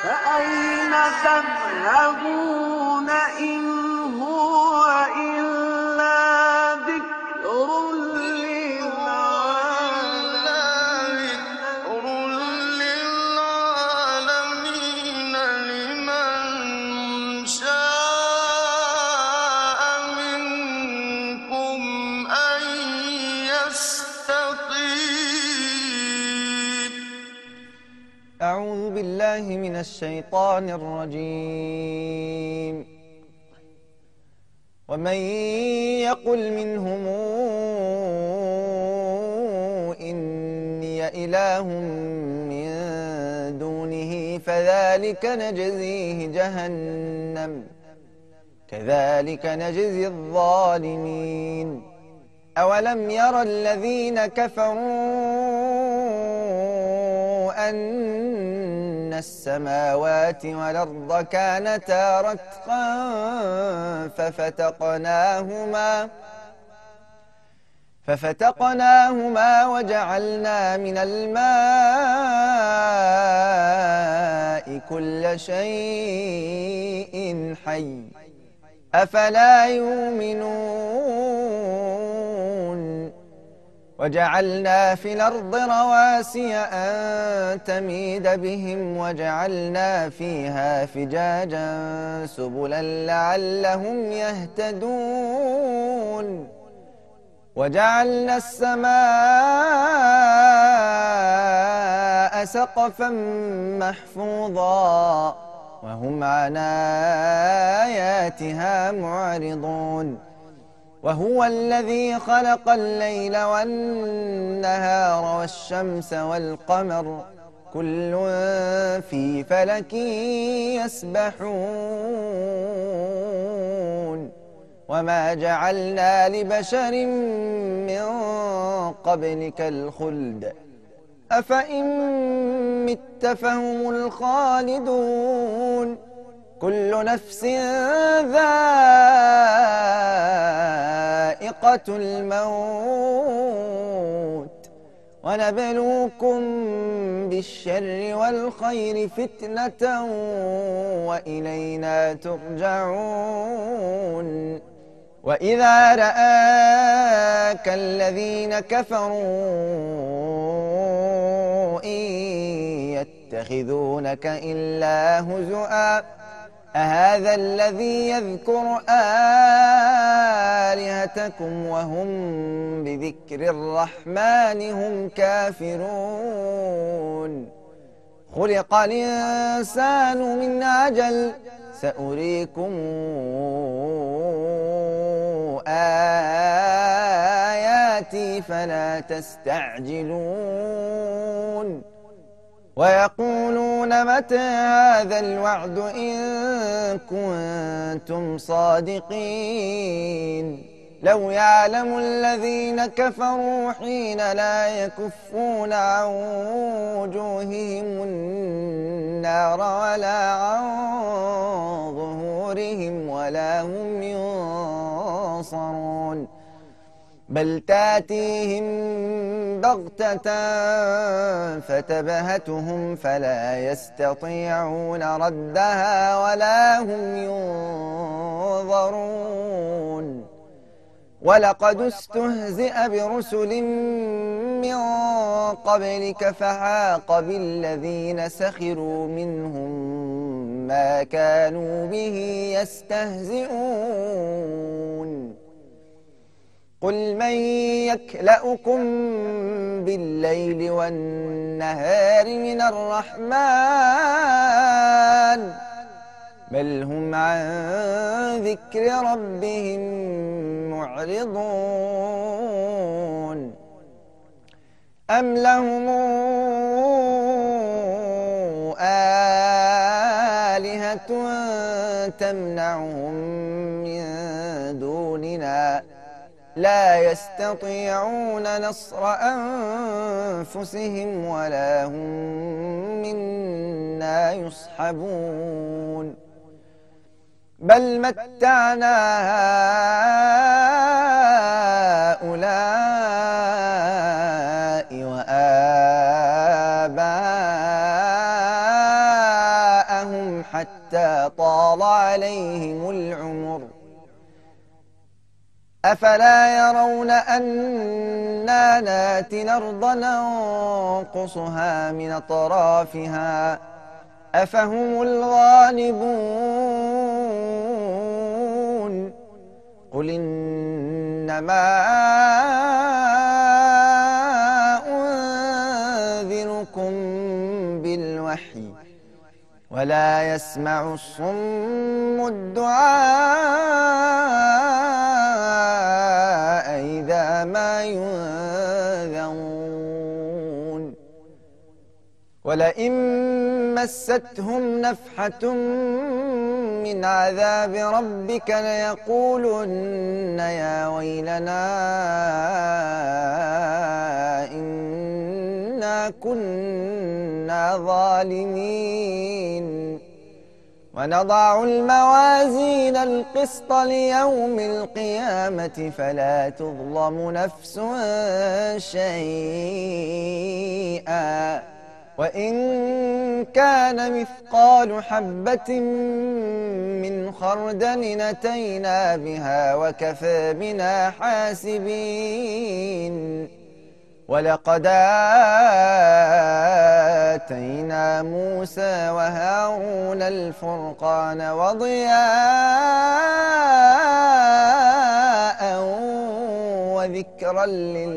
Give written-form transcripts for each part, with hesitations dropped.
فأين تذهبون إن هو إلا ذكر للعالمين لمن شاء منكم أن يستقيم. أعوذ بالله من الشيطان الرجيم. ومن يقل منهم إني إله من دونه فذلك نجزيه جهنم كذلك نجزي الظالمين. أولم ير الذين كفروا أن السماوات والأرض كانتا رتقا ففتقناهما وجعلنا من الماء كل شيء حي أفلا يؤمنون. وجعلنا في الأرض رواسي أن تميد بهم وجعلنا فيها فجاجا سبلا لعلهم يهتدون. وجعلنا السماء سقفا محفوظا وهم عن آياتها معرضون. وهو الذي خلق الليل والنهار والشمس والقمر كل في فلك يسبحون. وما جعلنا لبشر من قبلك الخلد أفإن مت فهم الخالدون. كل نفس ذائقة الموت ونبلوكم بالشر والخير فتنة وإلينا ترجعون. وإذا رآك الذين كفروا إن يتخذونك إلا هزؤا أهذا الذي يذكر آلهتكم وهم بذكر الرحمن هم كافرون. خلق الإنسان من عجل سأريكم آياتي فلا تستعجلون. ويقولون متى هذا الوعد إن كنتم صادقين. لو يعلم الذين كفروا حين لا يكفون عن وجوههم النار ولا عن ظهورهم ولا هم ينصرون بل تاتيهم بغتة فتبهتهم فلا يستطيعون ردها ولا هم ينظرون. ولقد استهزئ برسل من قبلك فحاق بالذين سخروا منهم ما كانوا به يستهزئون. قل من يكلأكم بالليل والنهار من الرحمن بل هم عن ذكر ربهم معرضون. أم لهم آلهة تمنعهم من دوننا لا يستطيعون نصر أنفسهم ولا هم منا يصحبون. بل متعنا هؤلاء وآباءهم حتى طال عليهم العمر أفلا يرون أنا ناتي الأرض ننقصها من أطرافها أفهم الغالبون قل إنما أنذركم بالوحي ولا يسمع الصم الدعاء إذا ما ينذرون ولئن مستهم نفحة من عذاب ربك ليقولن يا ويلنا إنا كنا ظالمين ونضع الموازين القسط ليوم القيامة فلا تظلم نفس شيئا وإن كان مثقال حبة من خردل أتينا بها وكفى بنا حاسبين ولقد آتينا موسى وهارون الفرقان وضياء وذكرا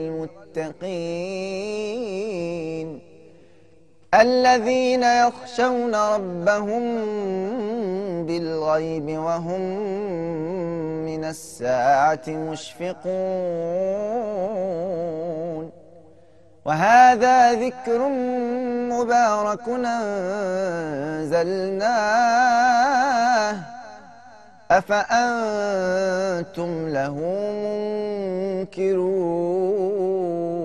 للمتقين الذين يخشون ربهم بالغيب وهم من الساعة مشفقون وهذا ذكر مبارك أنزلناه أفأنتم له منكرون